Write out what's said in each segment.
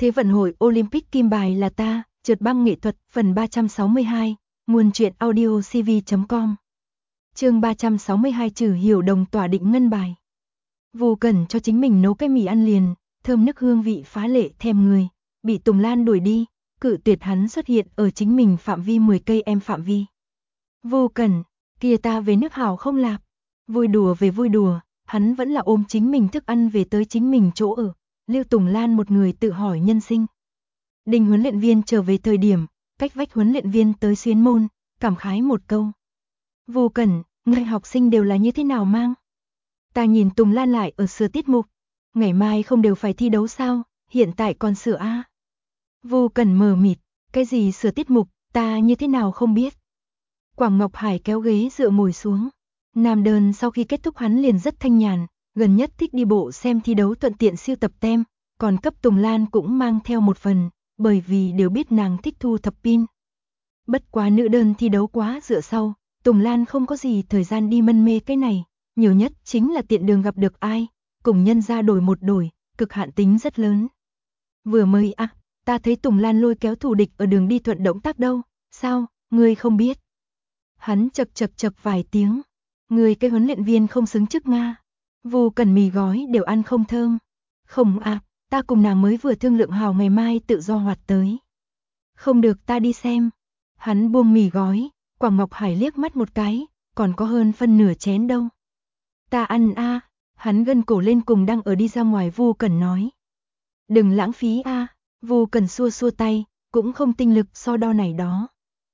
Thế vận hội Olympic kim bài là ta, trượt băng nghệ thuật, phần 362, nguồn truyện audio cv.com. Chương 362 trừ hiểu đồng tỏa định ngân bài. Vô Cẩn cho chính mình nấu cái mì ăn liền, thơm nức hương vị phá lệ thèm người, bị Tùng Lan đuổi đi, cự tuyệt hắn xuất hiện ở chính mình phạm vi 10 cây em phạm vi. Vô Cẩn, kia ta về nước hảo không lạp. Vui đùa về vui đùa, hắn vẫn là ôm chính mình thức ăn về tới chính mình chỗ ở. Lưu Tùng Lan một người tự hỏi nhân sinh. Đình huấn luyện viên trở về thời điểm, cách vách huấn luyện viên tới xuyến môn, cảm khái một câu. Vô Cẩn, người học sinh đều là như thế nào mang? Ta nhìn Tùng Lan lại ở sửa tiết mục. Ngày mai không đều phải thi đấu sao, hiện tại còn sửa a. Vô Cẩn mờ mịt, cái gì sửa tiết mục, ta như thế nào không biết. Quảng Ngọc Hải kéo ghế dựa ngồi xuống. Nam đơn sau khi kết thúc hắn liền rất thanh nhàn, gần nhất thích đi bộ xem thi đấu thuận tiện siêu tập tem, còn cấp Tùng Lan cũng mang theo một phần, bởi vì đều biết nàng thích thu thập pin. Bất quá nữ đơn thi đấu quá dựa sau, Tùng Lan không có gì thời gian đi mân mê cái này, nhiều nhất chính là tiện đường gặp được ai, cùng nhân ra đổi một đổi, cực hạn tính rất lớn. Vừa mới ta thấy Tùng Lan lôi kéo thù địch ở đường đi thuận động tác đâu, sao, ngươi không biết. Hắn chập vài tiếng, người cái huấn luyện viên không xứng chức Nga. Vô Cẩn mì gói đều ăn không thơm. Không ta cùng nàng mới vừa thương lượng hào ngày mai tự do hoạt tới. Không được ta đi xem. Hắn buông mì gói, Quảng Ngọc Hải liếc mắt một cái, còn có hơn phân nửa chén đâu. Ta ăn hắn gân cổ lên cùng đang ở đi ra ngoài Vô Cẩn nói. Đừng lãng phí Vô Cẩn xua tay, cũng không tinh lực so đo này đó.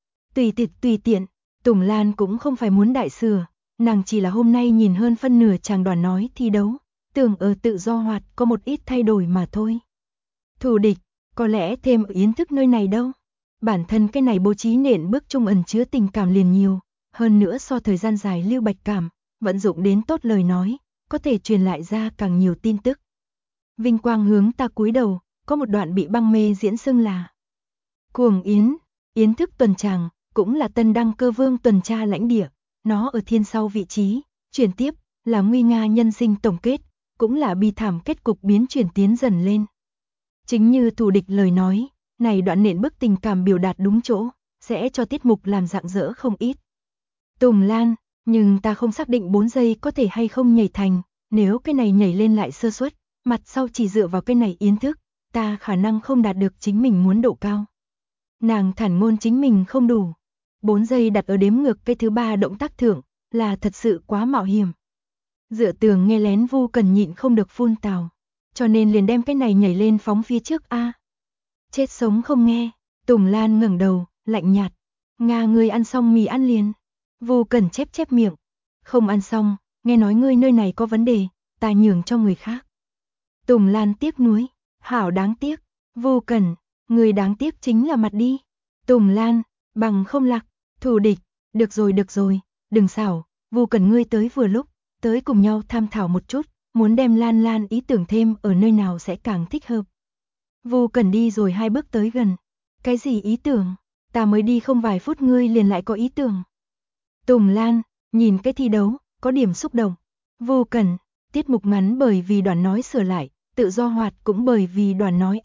Tùy tiện, Tùng Lan cũng không phải muốn đại sửa. Nàng chỉ là hôm nay nhìn hơn phân nửa chàng đoàn nói thi đấu, tưởng ở tự do hoạt có một ít thay đổi mà thôi. Thù địch, có lẽ thêm ở yến thức nơi này đâu. Bản thân cái này bố trí nền bước chung ẩn chứa tình cảm liền nhiều, hơn nữa so thời gian dài lưu bạch cảm, vận dụng đến tốt lời nói, có thể truyền lại ra càng nhiều tin tức. Vinh quang hướng ta cúi đầu, có một đoạn bị băng mê diễn xưng là Cuồng Yến, yến thức tuần tràng, cũng là tân đăng cơ vương tuần tra lãnh địa. Nó ở thiên sau vị trí, chuyển tiếp, là nguy nga nhân sinh tổng kết, cũng là bi thảm kết cục biến chuyển tiến dần lên. Chính như thù địch lời nói, này đoạn nện bức tình cảm biểu đạt đúng chỗ, sẽ cho tiết mục làm rạng rỡ không ít. Tùng Lan, nhưng ta không xác định 4 giây có thể hay không nhảy thành, nếu cái này nhảy lên lại sơ suất, mặt sau chỉ dựa vào cái này yến thức, ta khả năng không đạt được chính mình muốn độ cao. Nàng thản ngôn chính mình không đủ. 4 giây đặt ở đếm ngược cái thứ 3 động tác thưởng, là thật sự quá mạo hiểm. Dựa tường nghe lén Vô Cẩn nhịn không được phun tào, cho nên liền đem cái này nhảy lên phóng phía trước Chết sống không nghe, Tùng Lan ngẩng đầu, lạnh nhạt. Nga ngươi ăn xong mì ăn liền. Vô Cẩn chép miệng. Không ăn xong, nghe nói ngươi nơi này có vấn đề, ta nhường cho người khác. Tùng Lan tiếc nuối, hảo đáng tiếc. Vô Cẩn, người đáng tiếc chính là mặt đi. Tùng Lan, bằng không lạc. Thù địch, được rồi, đừng xảo, Vô Cẩn ngươi tới vừa lúc, tới cùng nhau tham thảo một chút, muốn đem Lan ý tưởng thêm ở nơi nào sẽ càng thích hợp. Vô Cẩn đi rồi 2 bước tới gần. Cái gì ý tưởng? Ta mới đi không vài phút ngươi liền lại có ý tưởng. Tùng Lan, nhìn cái thi đấu, có điểm xúc động. Vô Cẩn, tiết mục ngắn bởi vì đoàn nói sửa lại, tự do hoạt cũng bởi vì đoàn nói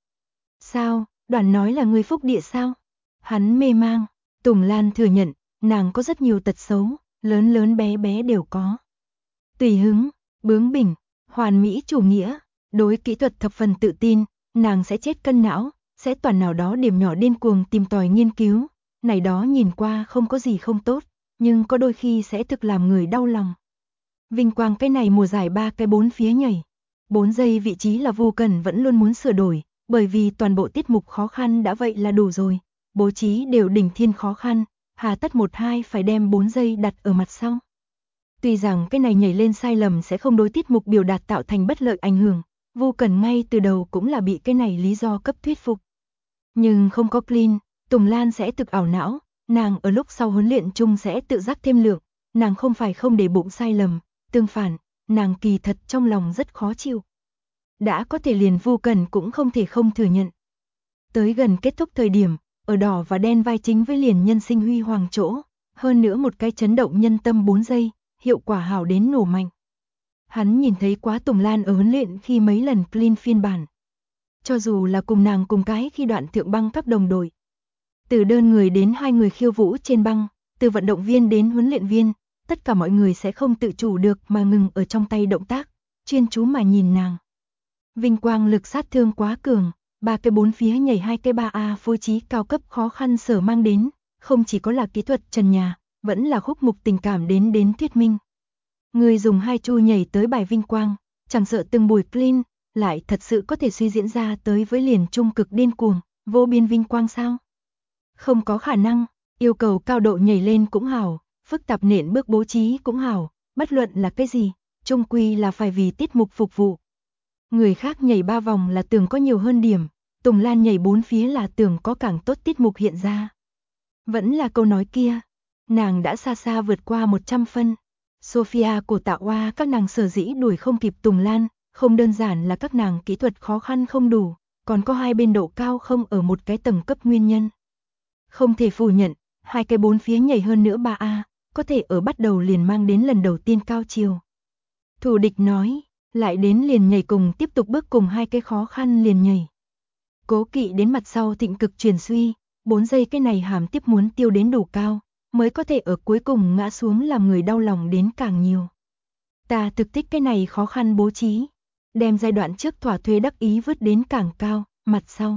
Sao, đoàn nói là người phúc địa sao? Hắn mê mang. Tùng Lan thừa nhận, nàng có rất nhiều tật xấu, lớn bé đều có. Tùy hứng, bướng bỉnh, hoàn mỹ chủ nghĩa, đối kỹ thuật thập phần tự tin, nàng sẽ chết cân não, sẽ toàn nào đó điểm nhỏ điên cuồng tìm tòi nghiên cứu, này đó nhìn qua không có gì không tốt, nhưng có đôi khi sẽ thực làm người đau lòng. Vinh quang cái này mùa giải 3 cái 4 phía nhảy, 4 giây vị trí là Vô Cẩn vẫn luôn muốn sửa đổi, bởi vì toàn bộ tiết mục khó khăn đã vậy là đủ rồi. Bố trí đều đỉnh thiên khó khăn, hà tất 1-2 phải đem 4 giây đặt ở mặt sau. Tuy rằng cái này nhảy lên sai lầm sẽ không đối tiết mục biểu đạt tạo thành bất lợi ảnh hưởng, Vô Cẩn ngay từ đầu cũng là bị cái này lý do cấp thuyết phục. Nhưng không có clean, Tùng Lan sẽ thực ảo não, nàng ở lúc sau huấn luyện chung sẽ tự giác thêm lượng, nàng không phải không để bụng sai lầm, tương phản, nàng kỳ thật trong lòng rất khó chịu. Đã có thể liền Vô Cẩn cũng không thể không thừa nhận. Tới gần kết thúc thời điểm, ở đỏ và đen vai chính với liền nhân sinh huy hoàng chỗ, hơn nữa một cái chấn động nhân tâm 4 giây, hiệu quả hảo đến nổ mạnh. Hắn nhìn thấy quá Tùng Lan ở huấn luyện khi mấy lần clean phiên bản. cho dù là cùng nàng cùng cái khi đoạn thượng băng các đồng đội. Từ đơn người đến hai người khiêu vũ trên băng, từ vận động viên đến huấn luyện viên, tất cả mọi người sẽ không tự chủ được mà ngừng ở trong tay động tác, chuyên chú mà nhìn nàng. Vinh quang lực sát thương quá cường, 3 cái 4 phía nhảy 2 cái 3A phối trí cao cấp khó khăn sở mang đến, không chỉ có là kỹ thuật trần nhà, vẫn là khúc mục tình cảm đến thuyết minh. Người dùng 2 chu nhảy tới bài vinh quang, chẳng sợ từng buổi clean, lại thật sự có thể suy diễn ra tới với liền trung cực điên cuồng, vô biên vinh quang sao? Không có khả năng, yêu cầu cao độ nhảy lên cũng hảo, phức tạp nện bước bố trí cũng hảo, bất luận là cái gì, chung quy là phải vì tiết mục phục vụ. Người khác nhảy 3 vòng là tưởng có nhiều hơn điểm, Tùng Lan nhảy 4 phía là tưởng có càng tốt tiết mục hiện ra. Vẫn là câu nói kia, nàng đã xa xa vượt qua 100 phân. Sophia của Tạ Oa các nàng sở dĩ đuổi không kịp Tùng Lan, không đơn giản là các nàng kỹ thuật khó khăn không đủ, còn có hai bên độ cao không ở một cái tầng cấp nguyên nhân. Không thể phủ nhận, 2 cái 4 phía nhảy hơn nữa 3A, có thể ở bắt đầu liền mang đến lần đầu tiên cao chiều. Thủ địch nói, lại đến liền nhảy cùng tiếp tục bước cùng 2 cái khó khăn liền nhảy. Cố Kỵ đến mặt sau thịnh cực truyền suy, 4 giây cái này hàm tiếp muốn tiêu đến đủ cao, mới có thể ở cuối cùng ngã xuống làm người đau lòng đến càng nhiều. Ta thực thích cái này khó khăn bố trí, đem giai đoạn trước thỏa thuê đắc ý vứt đến càng cao, mặt sau.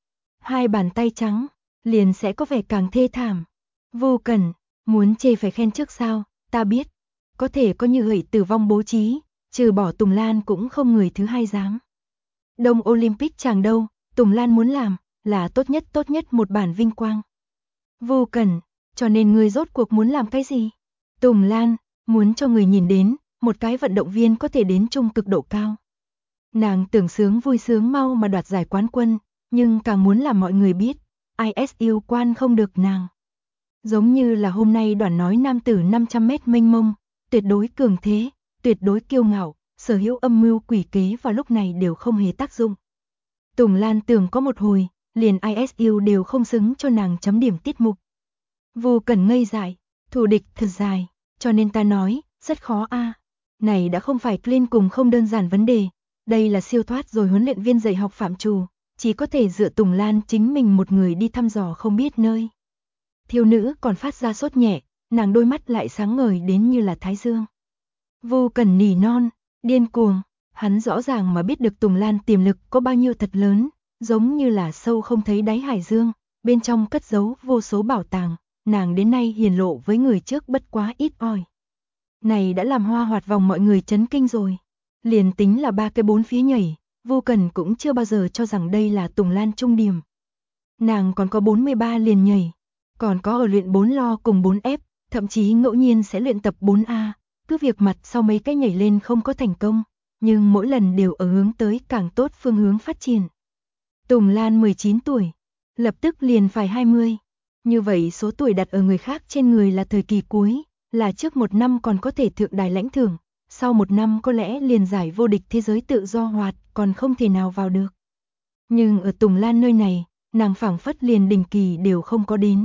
2 bàn tay trắng, liền sẽ có vẻ càng thê thảm. Vô cần, muốn chê phải khen trước sao, ta biết. Có thể có như hủy tử vong bố trí, trừ bỏ Tùng Lan cũng không người thứ hai dám. Đông Olympic chàng đâu, Tùng Lan muốn làm, là tốt nhất một bản vinh quang. Vô cần, cho nên người rốt cuộc muốn làm cái gì? Tùng Lan, muốn cho người nhìn đến, một cái vận động viên có thể đến trung cực độ cao. Nàng tưởng sướng vui sướng mau mà đoạt giải quán quân, nhưng càng muốn làm mọi người biết, ISU quan không được nàng. Giống như là hôm nay đoàn nói nam tử 500m mênh mông, tuyệt đối cường thế, tuyệt đối kiêu ngạo, sở hữu âm mưu quỷ kế vào lúc này đều không hề tác dụng. Tùng Lan tưởng có một hồi, liền ISU đều không xứng cho nàng chấm điểm tiết mục. Vô cần ngây dại, thủ địch thật dài, cho nên ta nói, rất khó a. Này đã không phải clean cùng không đơn giản vấn đề, đây là siêu thoát rồi huấn luyện viên dạy học phạm trù, chỉ có thể dựa Tùng Lan chính mình một người đi thăm dò không biết nơi. Thiếu nữ còn phát ra sốt nhẹ, nàng đôi mắt lại sáng ngời đến như là thái dương. Vô cần nỉ non, điên cuồng, hắn rõ ràng mà biết được Tùng Lan tiềm lực có bao nhiêu thật lớn, giống như là sâu không thấy đáy hải dương, bên trong cất giấu vô số bảo tàng, nàng đến nay hiển lộ với người trước bất quá ít ỏi. Này đã làm hoa hoạt vòng mọi người chấn kinh rồi. Liền tính là 3 cái 4 phía nhảy, Vô Cần cũng chưa bao giờ cho rằng đây là Tùng Lan trung điểm. Nàng còn có 43 liền nhảy, còn có ở luyện 4 lo cùng 4F, thậm chí ngẫu nhiên sẽ luyện tập 4A, cứ việc mặt sau mấy cái nhảy lên không có thành công, nhưng mỗi lần đều ở hướng tới càng tốt phương hướng phát triển. Tùng Lan 19 tuổi, lập tức liền phải 20. Như vậy số tuổi đặt ở người khác trên người là thời kỳ cuối, là trước 1 năm còn có thể thượng đài lãnh thưởng, sau 1 năm có lẽ liền giải vô địch thế giới tự do hoạt còn không thể nào vào được. Nhưng ở Tùng Lan nơi này, nàng phảng phất liền đỉnh kỳ đều không có đến.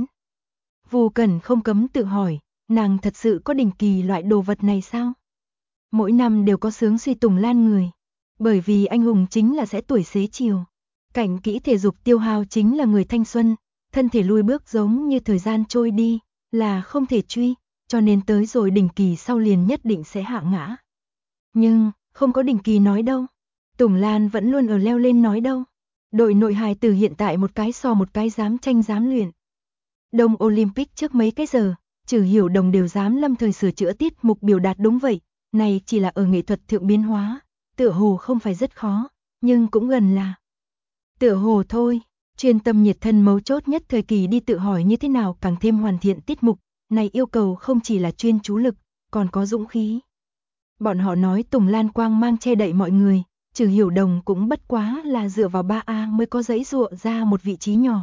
Vô Cần không cấm tự hỏi, nàng thật sự có đỉnh kỳ loại đồ vật này sao? Mỗi năm đều có sướng suy Tùng Lan người, bởi vì anh hùng chính là sẽ tuổi xế chiều. Cảnh kỹ thể dục tiêu hao chính là người thanh xuân, thân thể lui bước giống như thời gian trôi đi, là không thể truy, cho nên tới rồi đỉnh kỳ sau liền nhất định sẽ hạ ngã. Nhưng, không có đỉnh kỳ nói đâu. Tùng Lan vẫn luôn ở leo lên nói đâu. Đội nội hài từ hiện tại một cái so một cái dám tranh dám luyện. Đông Olympic trước mấy cái giờ, trừ Hiểu Đồng đều dám lâm thời sửa chữa tiết mục biểu đạt đúng vậy, này chỉ là ở nghệ thuật thượng biến hóa, tựa hồ không phải rất khó, nhưng cũng gần là. Tựa hồ thôi, chuyên tâm nhiệt thân mấu chốt nhất thời kỳ đi tự hỏi như thế nào càng thêm hoàn thiện tiết mục, này yêu cầu không chỉ là chuyên chú lực, còn có dũng khí. Bọn họ nói Tùng Lan quang mang che đậy mọi người, trừ Hiểu Đồng cũng bất quá là dựa vào 3A mới có giấy dụa ra một vị trí nhỏ.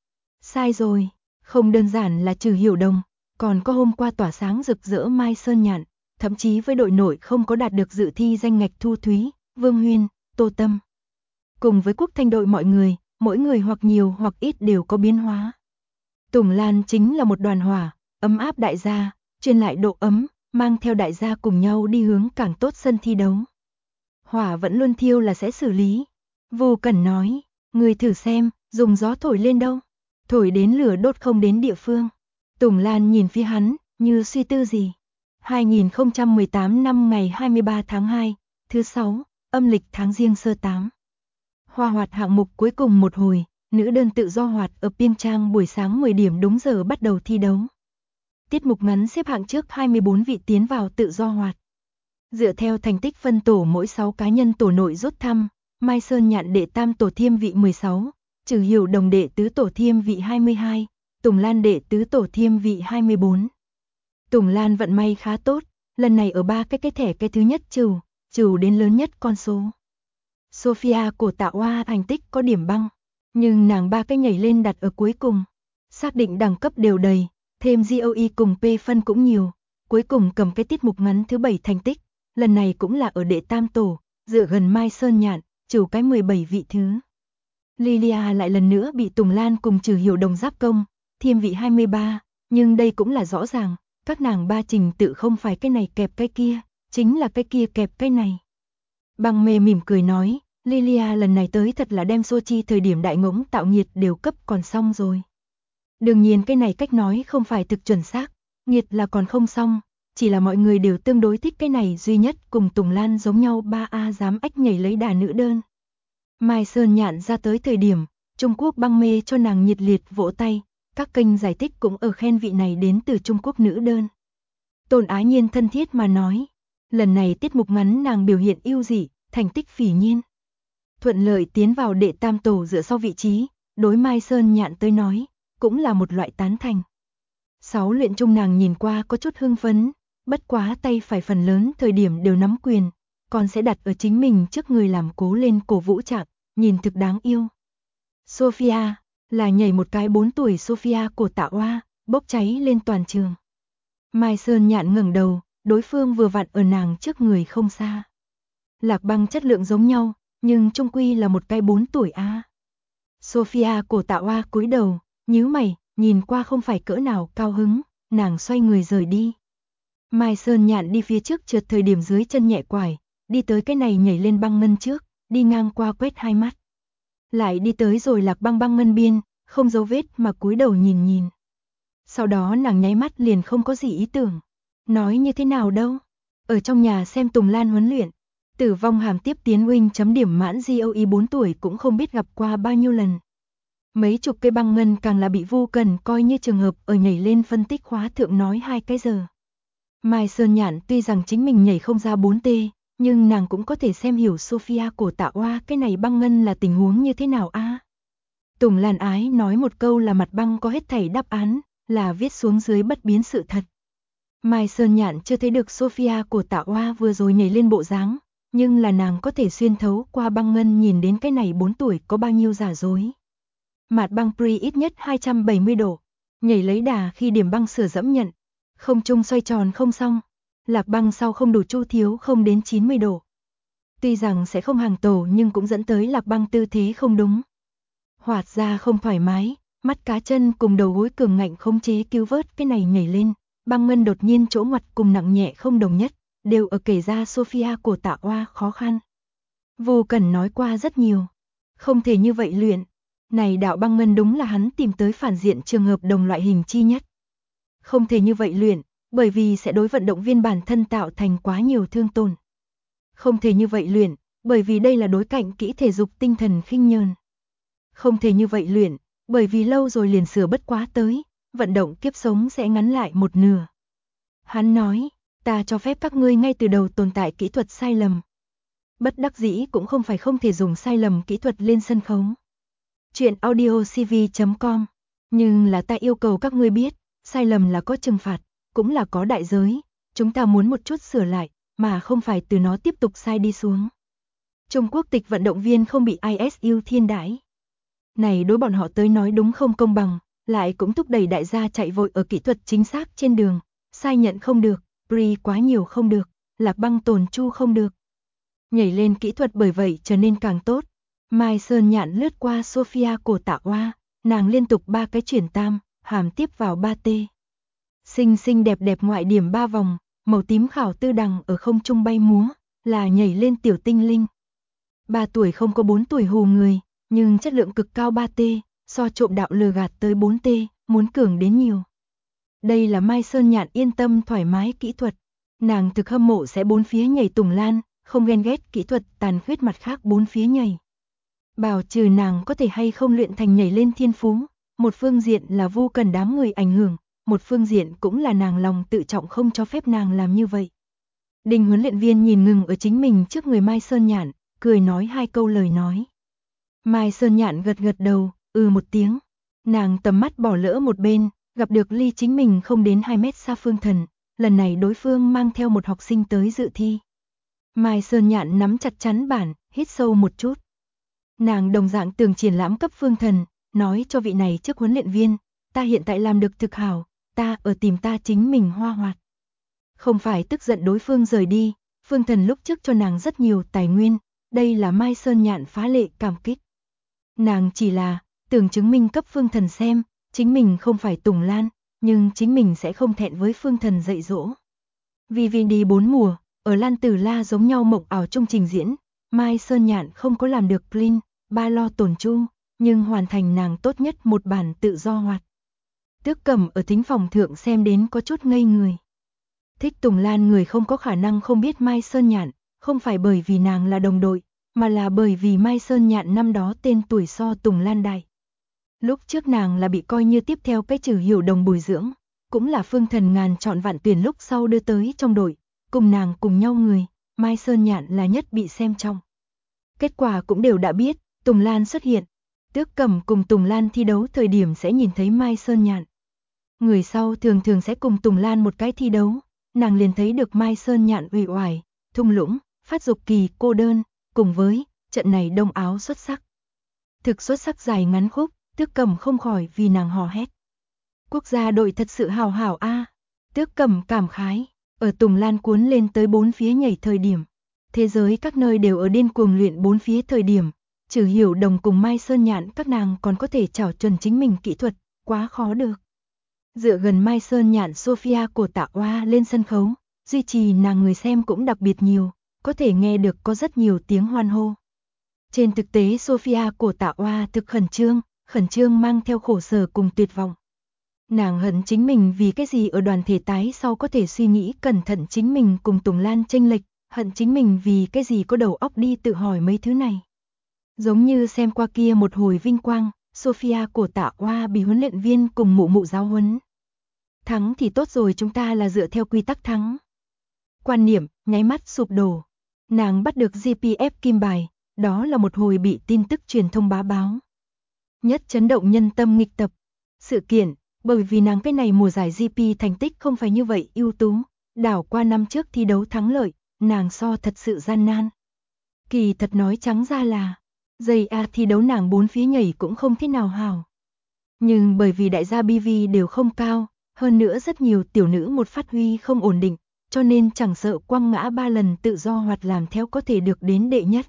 Sai rồi, không đơn giản là trừ Hiểu Đồng, còn có hôm qua tỏa sáng rực rỡ Mai Sơn Nhạn, thậm chí với đội nội không có đạt được dự thi danh ngạch Thu Thúy, Vương Huyên, Tô Tâm. Cùng với Quốc Thanh đội mọi người, mỗi người hoặc nhiều hoặc ít đều có biến hóa. Tùng Lan chính là một đoàn hỏa, ấm áp đại gia, truyền lại độ ấm, mang theo đại gia cùng nhau đi hướng càng tốt sân thi đấu. Hỏa vẫn luôn thiêu là sẽ xử lý, Vô Cẩn nói, người thử xem, dùng gió thổi lên đâu, thổi đến lửa đốt không đến địa phương. Tùng Lan nhìn phía hắn, như suy tư gì. 2018 năm ngày 23 tháng 2, thứ 6, âm lịch tháng Giêng sơ 8. Hoa hoạt hạng mục cuối cùng một hồi, nữ đơn tự do hoạt ở Piêng Trang buổi sáng 10 điểm đúng giờ bắt đầu thi đấu. Tiết mục ngắn xếp hạng trước 24 vị tiến vào tự do hoạt. Dựa theo thành tích phân tổ mỗi 6 cá nhân tổ nội rút thăm, Mai Sơn Nhạn đệ tam tổ thiêm vị 16, Trừ Hiểu Đồng đệ tứ tổ thiêm vị 22, Tùng Lan đệ tứ tổ thiêm vị 24. Tùng Lan vận may khá tốt, lần này ở ba cái thẻ cái thứ nhất trừ đến lớn nhất con số. Sophia của Tạ Oa thành tích có điểm băng, nhưng nàng ba cái nhảy lên đặt ở cuối cùng. Xác định đẳng cấp đều đầy, thêm GOE cùng P phân cũng nhiều, cuối cùng cầm cái tiết mục ngắn thứ 7 thành tích, lần này cũng là ở đệ tam tổ, dựa gần Mai Sơn Nhạn, trừ cái 17 vị thứ. Lilia lại lần nữa bị Tùng Lan cùng Trừ Hiểu Đồng giáp công, thiêm vị 23, nhưng đây cũng là rõ ràng, các nàng ba trình tự không phải cái này kẹp cái kia, chính là cái kia kẹp cái này. Băng Mê mỉm cười nói, Lilia lần này tới thật là đem Sochi thời điểm đại ngỗng tạo nghiệt đều cấp còn xong rồi. Đương nhiên cái này cách nói không phải thực chuẩn xác, nghiệt là còn không xong, chỉ là mọi người đều tương đối thích cái này duy nhất cùng Tùng Lan giống nhau 3A dám ách nhảy lấy đà nữ đơn. Mai Sơn Nhạn ra tới thời điểm, Trung Quốc Băng Mê cho nàng nhiệt liệt vỗ tay, các kênh giải thích cũng ở khen vị này đến từ Trung Quốc nữ đơn. Tôn Á Nhiên thân thiết mà nói, lần này tiết mục ngắn nàng biểu hiện ưu dị, thành tích phỉ nhiên. Thuận lợi tiến vào đệ tam tổ dựa sau vị trí, đối Mai Sơn Nhạn tới nói, cũng là một loại tán thành. 6 luyện chung nàng nhìn qua có chút hưng phấn, bất quá tay phải phần lớn thời điểm đều nắm quyền, còn sẽ đặt ở chính mình trước người làm cố lên cổ vũ trạng, nhìn thực đáng yêu. Sophia, là nhảy một cái 4 tuổi Sophia của Tạ Oa, bốc cháy lên toàn trường. Mai Sơn Nhạn ngẩng đầu, đối phương vừa vặn ở nàng trước người không xa. Lạc Băng chất lượng giống nhau, nhưng chung quy là một cái 4 tuổi a. Sophia của Tạ Oa cúi đầu, nhíu mày, nhìn qua không phải cỡ nào cao hứng, nàng xoay người rời đi. Mai Sơn Nhạn đi phía trước trượt thời điểm dưới chân nhẹ quải, đi tới cái này nhảy lên băng ngân trước, đi ngang qua quét hai mắt. Lại đi tới rồi Lạc Băng băng ngân biên, không dấu vết mà cúi đầu nhìn nhìn. Sau đó nàng nháy mắt liền không có gì ý tưởng. Nói như thế nào đâu. Ở trong nhà xem Tùng Lan huấn luyện. Tử vong hàm tiếp tiến huynh chấm điểm mãn GOE 4 tuổi cũng không biết gặp qua bao nhiêu lần. Mấy chục cây băng ngân càng là bị Vu Cần coi như trường hợp ở nhảy lên phân tích khóa thượng nói 2 cái giờ. Mai Sơn Nhạn tuy rằng chính mình nhảy không ra 4T, nhưng nàng cũng có thể xem hiểu Sophia của Tạ Oa cái này băng ngân là tình huống như thế nào a. Tùng Lan ái nói một câu là mặt băng có hết thảy đáp án, là viết xuống dưới bất biến sự thật. Mai Sơn Nhạn chưa thấy được Sophia của Tạ Oa vừa rồi nhảy lên bộ dáng, nhưng là nàng có thể xuyên thấu qua băng ngân nhìn đến cái này 4 tuổi có bao nhiêu giả dối. Mạt băng pre ít nhất 270 độ, nhảy lấy đà khi điểm băng sửa dẫm nhận, không trung xoay tròn không xong, Lạc Băng sau không đủ chu thiếu không đến 90 độ. Tuy rằng sẽ không hàng tổ nhưng cũng dẫn tới Lạc Băng tư thế không đúng. Hoạt ra không thoải mái, mắt cá chân cùng đầu gối cường ngạnh khống chế cứu vớt cái này nhảy lên, băng ngân đột nhiên chỗ ngoặt cùng nặng nhẹ không đồng nhất, đều ở kể ra Sophia của Tạ Oa khó khăn. Vô Cần nói qua rất nhiều, không thể như vậy luyện. Này đạo băng ngân đúng là hắn tìm tới phản diện trường hợp đồng loại hình chi nhất. Không thể như vậy luyện, bởi vì sẽ đối vận động viên bản thân tạo thành quá nhiều thương tổn. Không thể như vậy luyện, bởi vì đây là đối cạnh kỹ thể dục tinh thần khinh nhờn. Không thể như vậy luyện, bởi vì lâu rồi liền sửa bất quá tới, vận động kiếp sống sẽ ngắn lại một nửa. Hắn nói, ta cho phép các ngươi ngay từ đầu tồn tại kỹ thuật sai lầm. Bất đắc dĩ cũng không phải không thể dùng sai lầm kỹ thuật lên sân khấu. Chuyện audiocv.com. Nhưng là ta yêu cầu các ngươi biết, sai lầm là có trừng phạt, cũng là có đại giới, chúng ta muốn một chút sửa lại, mà không phải từ nó tiếp tục sai đi xuống. Trung Quốc tịch vận động viên không bị ISU thiên đãi. Này đối bọn họ tới nói đúng không công bằng, lại cũng thúc đẩy đại gia chạy vội ở kỹ thuật chính xác trên đường, sai nhận không được, pre quá nhiều không được, Lạc Băng tồn chu không được. Nhảy lên kỹ thuật bởi vậy trở nên càng tốt. Mai Sơn Nhạn lướt qua Sophia của Tạ Oa, nàng liên tục 3 cái chuyển tam, hàm tiếp vào 3T. Xinh xinh đẹp đẹp ngoại điểm 3 vòng, màu tím khảo tư đằng ở không trung bay múa, là nhảy lên tiểu tinh linh. 3 tuổi không có 4 tuổi hù người, nhưng chất lượng cực cao 3T, so trộm đạo lừa gạt tới 4T, muốn cường đến nhiều. Đây là Mai Sơn Nhạn yên tâm thoải mái kỹ thuật. Nàng thực hâm mộ sẽ bốn phía nhảy Tùng Lan, không ghen ghét kỹ thuật tàn khuyết mặt khác bốn phía nhảy. Bảo trừ nàng có thể hay không luyện thành nhảy lên thiên phú, một phương diện là Vu Cần đám người ảnh hưởng, một phương diện cũng là nàng lòng tự trọng không cho phép nàng làm như vậy. Đình huấn luyện viên nhìn ngừng ở chính mình trước người Mai Sơn Nhạn, cười nói 2 câu lời nói. Mai Sơn Nhạn gật gật đầu, một tiếng. Nàng tầm mắt bỏ lỡ một bên, gặp được ly chính mình không đến 2 mét xa Phương Thần, lần này đối phương mang theo một học sinh tới dự thi. Mai Sơn Nhạn nắm chặt chắn bản, hít sâu một chút. Nàng đồng dạng tưởng triển lãm cấp Phương Thần, nói cho vị này trước huấn luyện viên, ta hiện tại làm được thực hảo, ta ở tìm ta chính mình hoa hoạt. Không phải tức giận đối phương rời đi, Phương Thần lúc trước cho nàng rất nhiều tài nguyên, đây là Mai Sơn Nhạn phá lệ cảm kích. Nàng chỉ là, tưởng chứng minh cấp Phương Thần xem, chính mình không phải Tùng Lan, nhưng chính mình sẽ không thẹn với Phương Thần dạy dỗ. Vì đi 4 mùa, ở Lan Tử La giống nhau mộng ảo trong trình diễn, Mai Sơn Nhạn không có làm được clean, ba lo tổn chu, nhưng hoàn thành nàng tốt nhất một bản tự do hoạt. Tước Cẩm ở thính phòng thượng xem đến có chút ngây người. Thích Tùng Lan người không có khả năng không biết Mai Sơn Nhạn, không phải bởi vì nàng là đồng đội, mà là bởi vì Mai Sơn Nhạn năm đó tên tuổi so Tùng Lan đại. Lúc trước nàng là bị coi như tiếp theo cái Trừ Hiểu Đồng bồi dưỡng, cũng là Phương Thần ngàn chọn vạn tuyển lúc sau đưa tới trong đội, cùng nàng cùng nhau người, Mai Sơn Nhạn là nhất bị xem trọng. Kết quả cũng đều đã biết, Tùng Lan xuất hiện, Tước Cẩm cùng Tùng Lan thi đấu thời điểm sẽ nhìn thấy Mai Sơn Nhạn. Người sau thường thường sẽ cùng Tùng Lan một cái thi đấu, nàng liền thấy được Mai Sơn Nhạn uể oải, thung lũng, phát dục kỳ cô đơn, cùng với trận này đông áo xuất sắc. Thực xuất sắc dài ngắn khúc, Tước Cẩm không khỏi vì nàng hò hét. Quốc gia đội thật sự hào hảo a. Tước Cẩm cảm khái, ở Tùng Lan cuốn lên tới 4 phía nhảy thời điểm. Thế giới các nơi đều ở điên cuồng luyện 4 phía thời điểm. Trừ Hiểu Đồng cùng Mai Sơn Nhạn các nàng còn có thể trảo chuẩn chính mình kỹ thuật, quá khó được. Dựa gần Mai Sơn Nhạn Sophia của Tạ Oa lên sân khấu, duy trì nàng người xem cũng đặc biệt nhiều, có thể nghe được có rất nhiều tiếng hoan hô. Trên thực tế Sophia của Tạ Oa thực khẩn trương mang theo khổ sở cùng tuyệt vọng. Nàng hận chính mình vì cái gì ở đoàn thể tái sau có thể suy nghĩ cẩn thận chính mình cùng Tùng Lan chênh lệch, hận chính mình vì cái gì có đầu óc đi tự hỏi mấy thứ này. Giống như xem qua kia một hồi vinh quang, Sophia của Tạ Oa bị huấn luyện viên cùng mụ mụ giáo huấn. Thắng thì tốt rồi, chúng ta là dựa theo quy tắc thắng. Quan niệm nháy mắt sụp đổ. Nàng bắt được GPF kim bài, đó là một hồi bị tin tức truyền thông bá báo. Nhất chấn động nhân tâm nghịch tập. Sự kiện, bởi vì nàng cái này mùa giải GP thành tích không phải như vậy ưu tú, đảo qua năm trước thi đấu thắng lợi, nàng so thật sự gian nan. Kỳ thật nói trắng ra là, giây thi đấu nàng 4 phía nhảy cũng không thế nào hảo. Nhưng bởi vì đại gia BV đều không cao, hơn nữa rất nhiều tiểu nữ một phát huy không ổn định, cho nên chẳng sợ quăng ngã 3 lần tự do hoạt làm theo có thể được đến đệ nhất.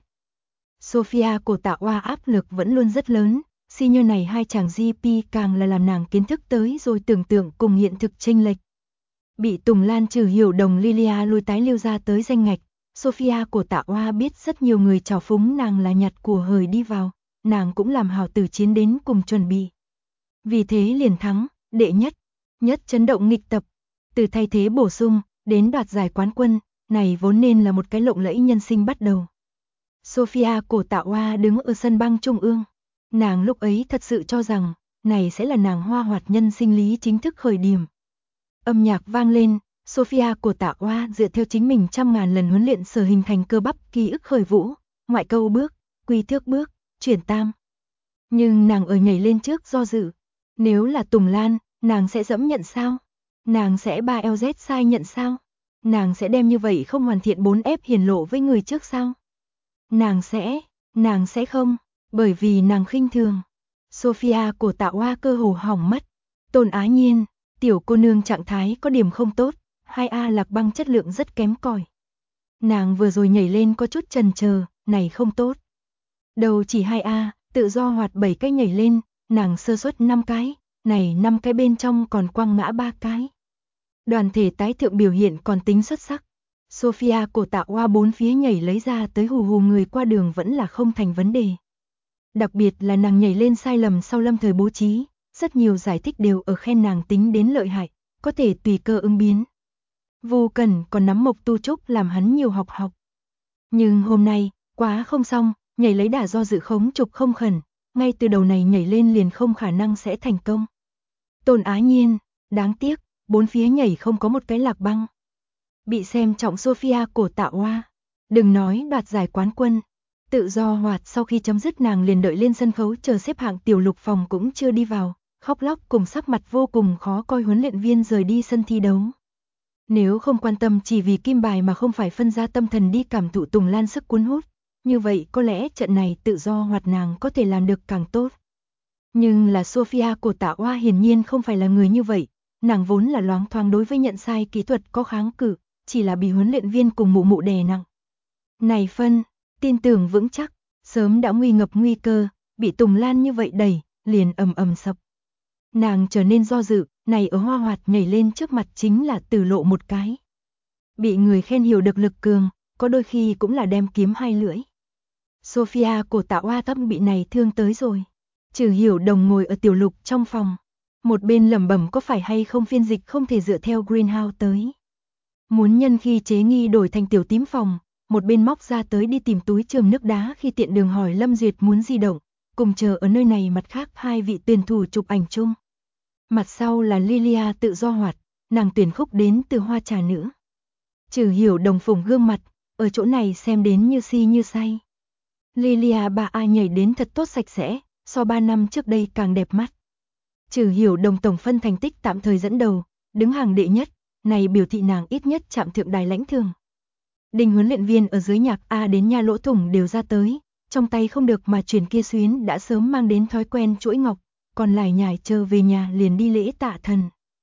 Sophia của Tạ Oa áp lực vẫn luôn rất lớn, senior này 2 chàng GP càng là làm nàng kiến thức tới rồi tưởng tượng cùng hiện thực chênh lệch. Bị Tùng Lan Trừ Hiểu Đồng Lilia lôi tái lưu ra tới danh ngạch, Sophia của Tạ Oa biết rất nhiều người chào phúng nàng là nhặt của hời đi vào, nàng cũng làm hào tử chiến đến cùng chuẩn bị. Vì thế liền thắng, đệ nhất chấn động nghịch tập, từ thay thế bổ sung, đến đoạt giải quán quân, này vốn nên là một cái lộng lẫy nhân sinh bắt đầu. Sophia của Tạ Oa đứng ở sân băng trung ương, nàng lúc ấy thật sự cho rằng, này sẽ là nàng hoa hoạt nhân sinh lý chính thức khởi điểm. Âm nhạc vang lên, Sophia của Tạ Oa dựa theo chính mình 100.000 lần huấn luyện sở hình thành cơ bắp ký ức khởi vũ, ngoại câu bước, quy thước bước, chuyển tam. Nhưng nàng ở nhảy lên trước do dự, nếu là Tùng Lan, nàng sẽ dẫm nhận sao? Nàng sẽ 3LZ sai nhận sao? Nàng sẽ đem như vậy không hoàn thiện 4F hiển lộ với người trước sao? Nàng sẽ không, bởi vì nàng khinh thường. Sophia của Tạ Oa cơ hồ hỏng mất. Tôn Á Nhiên, tiểu cô nương trạng thái có điểm không tốt, 2A lạc băng chất lượng rất kém cỏi. Nàng vừa rồi nhảy lên có chút chần chờ, này không tốt. Đầu chỉ 2A, tự do hoạt 7 cái nhảy lên, nàng sơ suất 5 cái, này 5 cái bên trong còn quăng ngã 3 cái. Đoàn thể tái thượng biểu hiện còn tính xuất sắc. Sophia cổ tạ oa bốn phía nhảy lấy ra tới hù hù người qua đường vẫn là không thành vấn đề. Đặc biệt là nàng nhảy lên sai lầm sau lâm thời bố trí, rất nhiều giải thích đều ở khen nàng tính đến lợi hại, có thể tùy cơ ứng biến. Vô Cẩn còn nắm Mộc Tu Trúc làm hắn nhiều học học. Nhưng hôm nay, quá không xong, nhảy lấy đà do dự khống trục không khẩn, ngay từ đầu này nhảy lên liền không khả năng sẽ thành công. Tôn Á Nhiên, đáng tiếc, bốn phía nhảy không có một cái lạc băng. Bị xem trọng Sophia cổ tạ oa, đừng nói đoạt giải quán quân. Tự do hoạt sau khi chấm dứt nàng liền đợi lên sân khấu chờ xếp hạng tiểu lục phòng cũng chưa đi vào, khóc lóc cùng sắc mặt vô cùng khó coi huấn luyện viên rời đi sân thi đấu. Nếu không quan tâm chỉ vì kim bài mà không phải phân ra tâm thần đi cảm thụ Tùng Lan sức cuốn hút, như vậy có lẽ trận này tự do hoạt nàng có thể làm được càng tốt. Nhưng là Sophia cổ tạ oa hiển nhiên không phải là người như vậy, nàng vốn là loáng thoáng đối với nhận sai kỹ thuật có kháng cự, chỉ là bị huấn luyện viên cùng mụ mụ đè nặng. Này phân, tin tưởng vững chắc, sớm đã nguy ngập nguy cơ, bị Tùng Lan như vậy đẩy, liền ầm ầm sập. Nàng trở nên do dự, này ở hoa hoạt nhảy lên trước mặt chính là tử lộ một cái. Bị người khen hiểu được lực cường, có đôi khi cũng là đem kiếm hai lưỡi. Sophia cổ tạ oa tâm bị này thương tới rồi. Trừ Hiểu Đồng ngồi ở tiểu lục trong phòng, một bên lẩm bẩm có phải hay không phiên dịch không thể dựa theo Greenhouse tới. Muốn nhân khi chế nghi đổi thành tiểu tím phòng, một bên móc ra tới đi tìm túi chườm nước đá khi tiện đường hỏi Lâm Duyệt muốn di động, cùng chờ ở nơi này mặt khác hai vị tuyển thủ chụp ảnh chung. Mặt sau là Lilia tự do hoạt, nàng tuyển khúc đến từ Hoa Trà Nữ. Trừ Hiểu Đồng phủng gương mặt, ở chỗ này xem đến như si như say. Lilia bà ai nhảy đến thật tốt sạch sẽ, so 3 năm trước đây càng đẹp mắt. Trừ Hiểu Đồng tổng phân thành tích tạm thời dẫn đầu, đứng hàng đệ nhất, này biểu thị nàng ít nhất chạm thượng đài lãnh thường. Đình huấn luyện viên ở dưới nhạc A đến nha lỗ thủng đều ra tới, trong tay không được mà chuyển kia xuyến đã sớm mang đến thói quen chuỗi ngọc, còn lại nhảy chờ về nhà liền đi lễ tạ thần.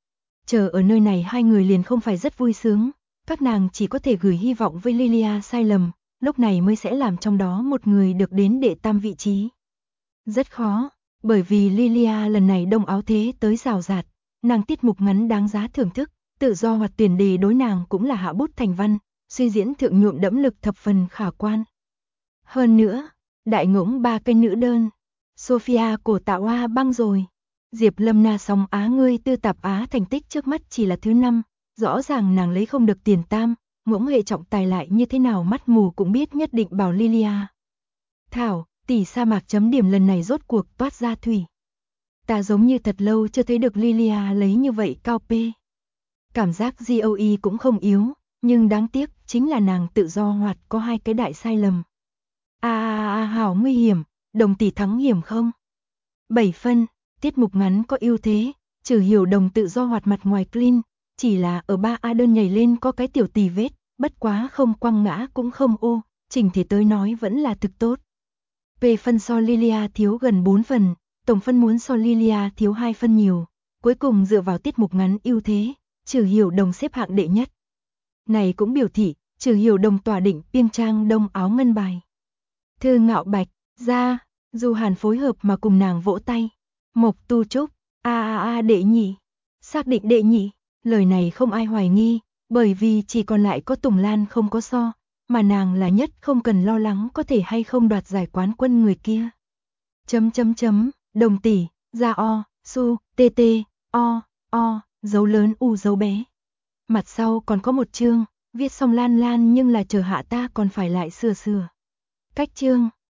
Chờ ở nơi này hai người liền không phải rất vui sướng, các nàng chỉ có thể gửi hy vọng với Lilia sai lầm, lúc này mới sẽ làm trong đó một người được đến đệ tam vị trí. Rất khó, bởi vì Lilia lần này đông áo thế tới rào rạt, nàng tiết mục ngắn đáng giá thưởng thức, tự do hoặc tuyển đề đối nàng cũng là hạ bút thành văn, suy diễn thượng nhuộm đẫm lực thập phần khả quan. Hơn nữa, đại ngỗng 3 cây nữ đơn, Sophia cổ tạ oa băng rồi. Diệp Lâm Na song Á ngươi tư tạp Á thành tích trước mắt chỉ là thứ 5, rõ ràng nàng lấy không được tiền tam, ngỗng hệ trọng tài lại như thế nào mắt mù cũng biết nhất định bảo Lilia. Thảo, tỷ sa mạc chấm điểm lần này rốt cuộc toát ra thủy. Ta giống như thật lâu chưa thấy được Lilia lấy như vậy cao P. Cảm giác GOE cũng không yếu, nhưng đáng tiếc chính là nàng tự do hoạt có hai cái đại sai lầm. Hảo nguy hiểm, Đồng tỷ thắng hiểm không? 7 phân, tiết mục ngắn có ưu thế, Trừ Hiểu Đồng tự do hoạt mặt ngoài clean, chỉ là ở 3A đơn nhảy lên có cái tiểu tì vết, bất quá không quăng ngã cũng không ô, chỉnh thể tới nói vẫn là thực tốt. P phân so Lilia thiếu gần 4 phần, tổng phân muốn so Lilia thiếu 2 phân nhiều, cuối cùng dựa vào tiết mục ngắn ưu thế, Trừ Hiểu Đồng xếp hạng đệ nhất. Này cũng biểu thị, Trừ Hiểu Đồng tỏa định piêng trang đông áo ngân bài. Thư Ngạo Bạch, ra, Du Hàn phối hợp mà cùng nàng vỗ tay. Mộc Tu Trúc, đệ nhị, xác định đệ nhị, lời này không ai hoài nghi, bởi vì chỉ còn lại có Tùng Lan không có so, mà nàng là nhất không cần lo lắng có thể hay không đoạt giải quán quân người kia. Đồng tỷ, ra o, su, tt, o, dấu lớn u dấu bé. Mặt sau còn có một chương, viết xong lan nhưng là chờ hạ ta còn phải lại sửa. Cách chương